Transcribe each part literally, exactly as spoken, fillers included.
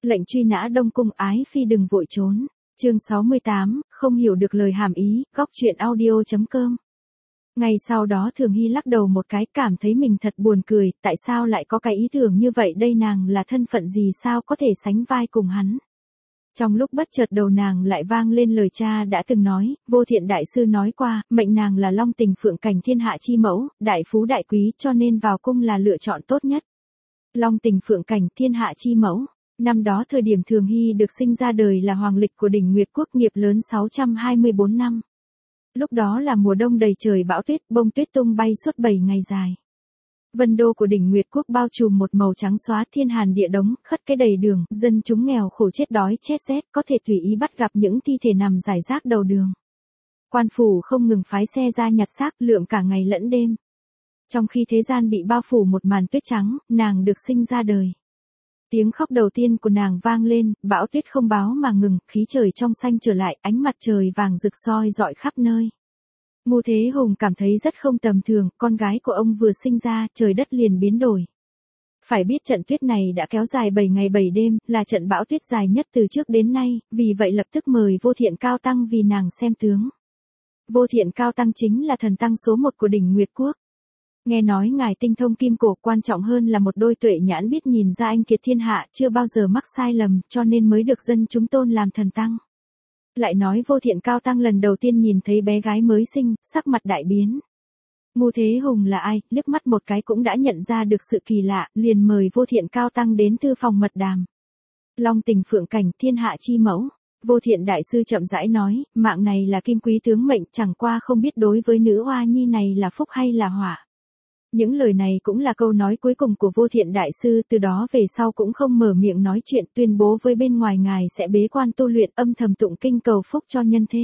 Lệnh truy nã Đông Cung ái phi đừng vội trốn. Chương sáu mươi tám, không hiểu được lời hàm ý, góc truyện audio chấm com. Ngày sau đó Thường Hy lắc đầu một cái, cảm thấy mình thật buồn cười, tại sao lại có cái ý tưởng như vậy đây, nàng là thân phận gì sao có thể sánh vai cùng hắn. Trong lúc bất chợt đầu nàng lại vang lên lời cha đã từng nói, Vô Thiện đại sư nói qua, mệnh nàng là long tình phượng cảnh thiên hạ chi mẫu, đại phú đại quý cho nên vào cung là lựa chọn tốt nhất. Long tình phượng cảnh thiên hạ chi mẫu. Năm đó thời điểm Thường Hy được sinh ra đời là hoàng lịch của đỉnh Nguyệt Quốc nghiệp lớn sáu trăm hai mươi bốn năm. Lúc đó là mùa đông đầy trời bão tuyết, bông tuyết tung bay suốt bảy ngày dài. Vân đô của đỉnh Nguyệt Quốc bao trùm một màu trắng xóa, thiên hàn địa đống, khất cái đầy đường, dân chúng nghèo khổ chết đói chết rét, có thể tùy ý bắt gặp những thi thể nằm rải rác đầu đường. Quan phủ không ngừng phái xe ra nhặt xác, lượm cả ngày lẫn đêm. Trong khi thế gian bị bao phủ một màn tuyết trắng, nàng được sinh ra đời. Tiếng khóc đầu tiên của nàng vang lên, bão tuyết không báo mà ngừng, khí trời trong xanh trở lại, ánh mặt trời vàng rực soi rọi khắp nơi. Ngô Thế Hùng cảm thấy rất không tầm thường, con gái của ông vừa sinh ra, trời đất liền biến đổi. Phải biết trận tuyết này đã kéo dài bảy ngày bảy đêm, là trận bão tuyết dài nhất từ trước đến nay, vì vậy lập tức mời Vô Thiện Cao Tăng vì nàng xem tướng. Vô Thiện Cao Tăng chính là thần tăng số một của đỉnh Nguyệt Quốc. Nghe nói ngài tinh thông kim cổ, quan trọng hơn là một đôi tuệ nhãn biết nhìn ra anh kiệt thiên hạ, chưa bao giờ mắc sai lầm, cho nên mới được dân chúng tôn làm thần tăng. Lại nói Vô Thiện Cao Tăng lần đầu tiên nhìn thấy bé gái mới sinh, sắc mặt đại biến. Ngô Thế Hùng là ai, liếc mắt một cái cũng đã nhận ra được sự kỳ lạ, liền mời Vô Thiện Cao Tăng đến thư phòng mật đàm. Long tình phượng cảnh, thiên hạ chi mẫu. Vô Thiện đại sư chậm rãi nói, mạng này là kim quý tướng mệnh, chẳng qua không biết đối với nữ oa nhi này là phúc hay là họa. Những lời này cũng là câu nói cuối cùng của Vô Thiện đại sư, từ đó về sau cũng không mở miệng nói chuyện, tuyên bố với bên ngoài ngài sẽ bế quan tu luyện, âm thầm tụng kinh cầu phúc cho nhân thế.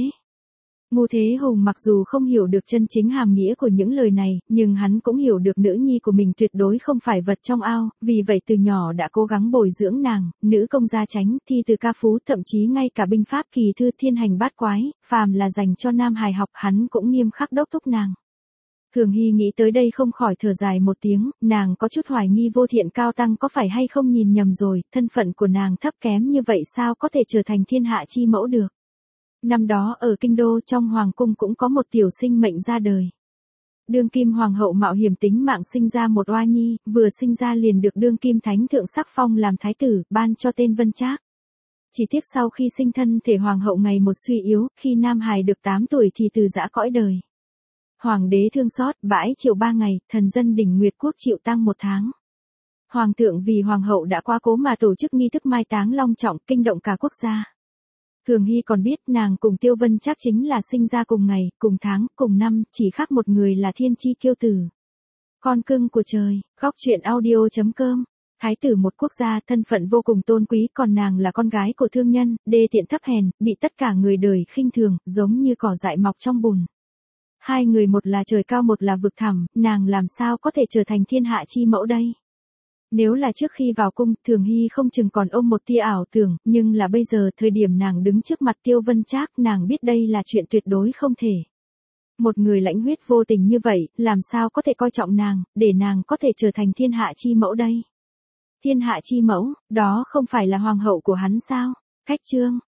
Ngô Thế Hùng mặc dù không hiểu được chân chính hàm nghĩa của những lời này, nhưng hắn cũng hiểu được nữ nhi của mình tuyệt đối không phải vật trong ao, vì vậy từ nhỏ đã cố gắng bồi dưỡng nàng, nữ công gia chánh, thi từ ca phú, thậm chí ngay cả binh pháp kỳ thư thiên hành bát quái, phàm là dành cho nam hài học hắn cũng nghiêm khắc đốc thúc nàng. Thường Hy nghĩ tới đây không khỏi thở dài một tiếng, nàng có chút hoài nghi Vô Thiện Cao Tăng có phải hay không nhìn nhầm rồi, thân phận của nàng thấp kém như vậy sao có thể trở thành thiên hạ chi mẫu được. Năm đó ở Kinh Đô trong Hoàng Cung cũng có một tiểu sinh mệnh ra đời. Đương kim Hoàng hậu mạo hiểm tính mạng sinh ra một oa nhi, vừa sinh ra liền được đương kim Thánh Thượng sắc phong làm thái tử, ban cho tên Vân Trác. Chỉ tiếc sau khi sinh thân thể Hoàng hậu ngày một suy yếu, khi nam hài được tám tuổi thì từ giã cõi đời. Hoàng đế thương xót, bãi triều ba ngày, thần dân đỉnh Nguyệt Quốc chịu tang một tháng. Hoàng thượng vì hoàng hậu đã quá cố mà tổ chức nghi thức mai táng long trọng, kinh động cả quốc gia. Thường Hy còn biết nàng cùng Tiêu Vân Trác chính là sinh ra cùng ngày, cùng tháng, cùng năm, chỉ khác một người là thiên chi kiêu tử. Con cưng của trời, góc truyện audio chấm com. Thái tử một quốc gia, thân phận vô cùng tôn quý, còn nàng là con gái của thương nhân, đê tiện thấp hèn, bị tất cả người đời khinh thường, giống như cỏ dại mọc trong bùn. Hai người một là trời cao một là vực thẳm, nàng làm sao có thể trở thành thiên hạ chi mẫu đây? Nếu là trước khi vào cung, Thường Hy không chừng còn ôm một tia ảo tưởng, nhưng là bây giờ thời điểm nàng đứng trước mặt Tiêu Vân Trác, nàng biết đây là chuyện tuyệt đối không thể. Một người lãnh huyết vô tình như vậy, làm sao có thể coi trọng nàng, để nàng có thể trở thành thiên hạ chi mẫu đây? Thiên hạ chi mẫu, đó không phải là hoàng hậu của hắn sao? Khách chương.